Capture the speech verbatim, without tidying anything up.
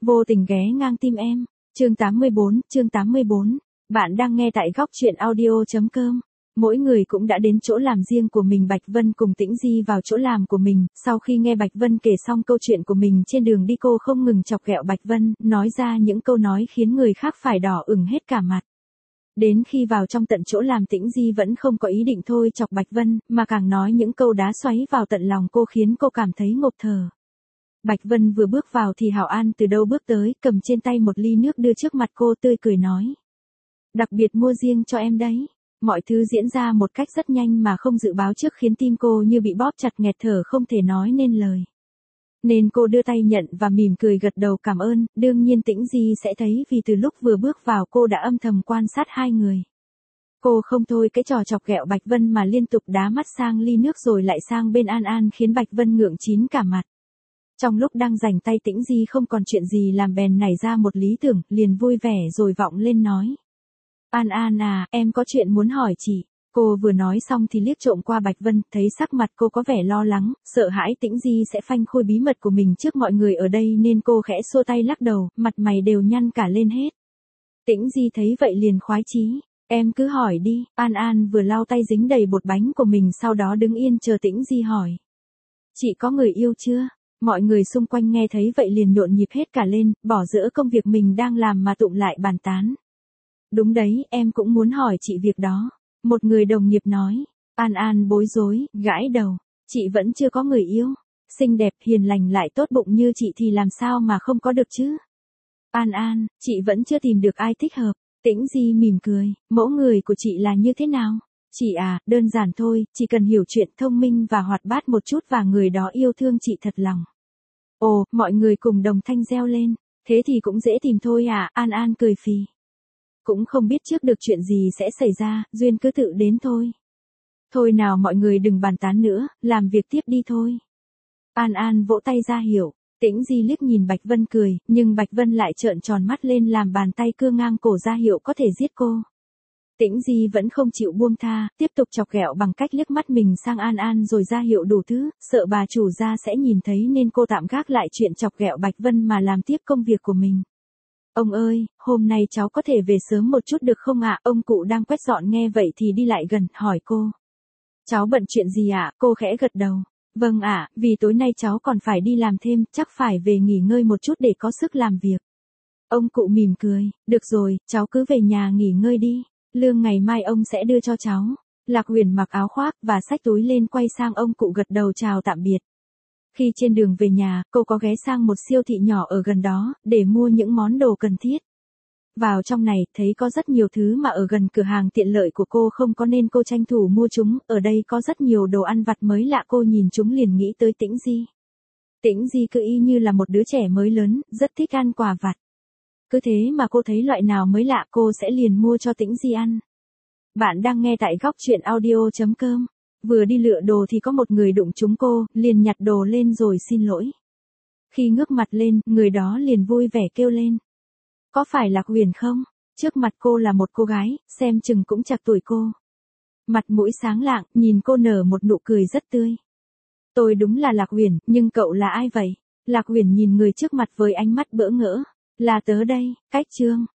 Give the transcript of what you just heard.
Vô tình ghé ngang tim em. Chương tám mươi bốn, chương tám mươi bốn. Bạn đang nghe tại góc truyện audio.com. Mỗi người cũng đã đến chỗ làm riêng của mình. Bạch Vân cùng Tĩnh Di vào chỗ làm của mình, sau khi nghe Bạch Vân kể xong câu chuyện của mình trên đường đi, cô không ngừng chọc ghẹo Bạch Vân, nói ra những câu nói khiến người khác phải đỏ ửng hết cả mặt. Đến khi vào trong tận chỗ làm, Tĩnh Di vẫn không có ý định thôi chọc Bạch Vân, mà càng nói những câu đá xoáy vào tận lòng cô, khiến cô cảm thấy ngộp thở. Bạch Vân vừa bước vào thì Hảo An từ đâu bước tới, cầm trên tay một ly nước đưa trước mặt cô, tươi cười nói: đặc biệt mua riêng cho em đấy. Mọi thứ diễn ra một cách rất nhanh mà không dự báo trước, khiến tim cô như bị bóp chặt, nghẹt thở không thể nói nên lời. Nên cô đưa tay nhận và mỉm cười gật đầu cảm ơn. Đương nhiên Tĩnh Di sẽ thấy, vì từ lúc vừa bước vào cô đã âm thầm quan sát hai người. Cô không thôi cái trò chọc ghẹo Bạch Vân mà liên tục đá mắt sang ly nước rồi lại sang bên An An, khiến Bạch Vân ngượng chín cả mặt. Trong lúc đang rảnh tay, Tĩnh Di không còn chuyện gì làm bèn nảy ra một lý tưởng, liền vui vẻ rồi vọng lên nói: An An à, em có chuyện muốn hỏi chị. Cô vừa nói xong thì liếc trộm qua Bạch Vân, thấy sắc mặt cô có vẻ lo lắng, sợ hãi Tĩnh Di sẽ phanh phui bí mật của mình trước mọi người ở đây, nên cô khẽ xua tay lắc đầu, mặt mày đều nhăn cả lên hết. Tĩnh Di thấy vậy liền khoái chí: em cứ hỏi đi. An An vừa lau tay dính đầy bột bánh của mình, sau đó đứng yên chờ Tĩnh Di hỏi: chị có người yêu chưa? Mọi người xung quanh nghe thấy vậy liền nhộn nhịp hết cả lên, bỏ dỡ công việc mình đang làm mà tụm lại bàn tán. Đúng đấy, em cũng muốn hỏi chị việc đó. Một người đồng nghiệp nói. An An bối rối, gãi đầu. Chị vẫn chưa có người yêu. Xinh đẹp, hiền lành lại tốt bụng như chị thì làm sao mà không có được chứ? An An, chị vẫn chưa tìm được ai thích hợp. Tĩnh Di mỉm cười. Mẫu người của chị là như thế nào? Chị à, đơn giản thôi, chỉ cần hiểu chuyện, thông minh và hoạt bát một chút và người đó yêu thương chị thật lòng. Ồ, mọi người cùng đồng thanh reo lên. Thế thì cũng dễ tìm thôi à, An An cười phì. Cũng không biết trước được chuyện gì sẽ xảy ra, duyên cứ tự đến thôi. Thôi nào mọi người đừng bàn tán nữa, làm việc tiếp đi thôi. An An vỗ tay ra hiệu. Tĩnh Di liếc nhìn Bạch Vân cười, nhưng Bạch Vân lại trợn tròn mắt lên làm bàn tay cưa ngang cổ ra hiệu có thể giết cô. Tĩnh Di vẫn không chịu buông tha, tiếp tục chọc ghẹo bằng cách liếc mắt mình sang An An rồi ra hiệu đủ thứ, sợ bà chủ gia sẽ nhìn thấy nên cô tạm gác lại chuyện chọc ghẹo Bạch Vân mà làm tiếp công việc của mình. Ông ơi, hôm nay cháu có thể về sớm một chút được không ạ? Ông cụ đang quét dọn nghe vậy thì đi lại gần, hỏi cô. Cháu bận chuyện gì ạ? Cô khẽ gật đầu. Vâng ạ, vì tối nay cháu còn phải đi làm thêm, chắc phải về nghỉ ngơi một chút để có sức làm việc. Ông cụ mỉm cười, được rồi, cháu cứ về nhà nghỉ ngơi đi. Lương ngày mai ông sẽ đưa cho cháu. Lạc Huyền mặc áo khoác và xách túi lên, quay sang ông cụ gật đầu chào tạm biệt. Khi trên đường về nhà, cô có ghé sang một siêu thị nhỏ ở gần đó, để mua những món đồ cần thiết. Vào trong này, thấy có rất nhiều thứ mà ở gần cửa hàng tiện lợi của cô không có nên cô tranh thủ mua chúng, ở đây có rất nhiều đồ ăn vặt mới lạ, cô nhìn chúng liền nghĩ tới Tĩnh Di. Tĩnh Di cứ y như là một đứa trẻ mới lớn, rất thích ăn quà vặt. Cứ thế mà cô thấy loại nào mới lạ cô sẽ liền mua cho Tĩnh Di ăn. Bạn đang nghe tại góc truyện audio.com. Vừa đi lựa đồ thì có một người đụng trúng cô, liền nhặt đồ lên rồi xin lỗi. Khi ngước mặt lên, người đó liền vui vẻ kêu lên. Có phải Lạc Huyền không? Trước mặt cô là một cô gái, xem chừng cũng chạc tuổi cô. Mặt mũi sáng lạng, nhìn cô nở một nụ cười rất tươi. Tôi đúng là Lạc Huyền, nhưng cậu là ai vậy? Lạc Huyền nhìn người trước mặt với ánh mắt bỡ ngỡ. Là tớ đây, Cách Trương.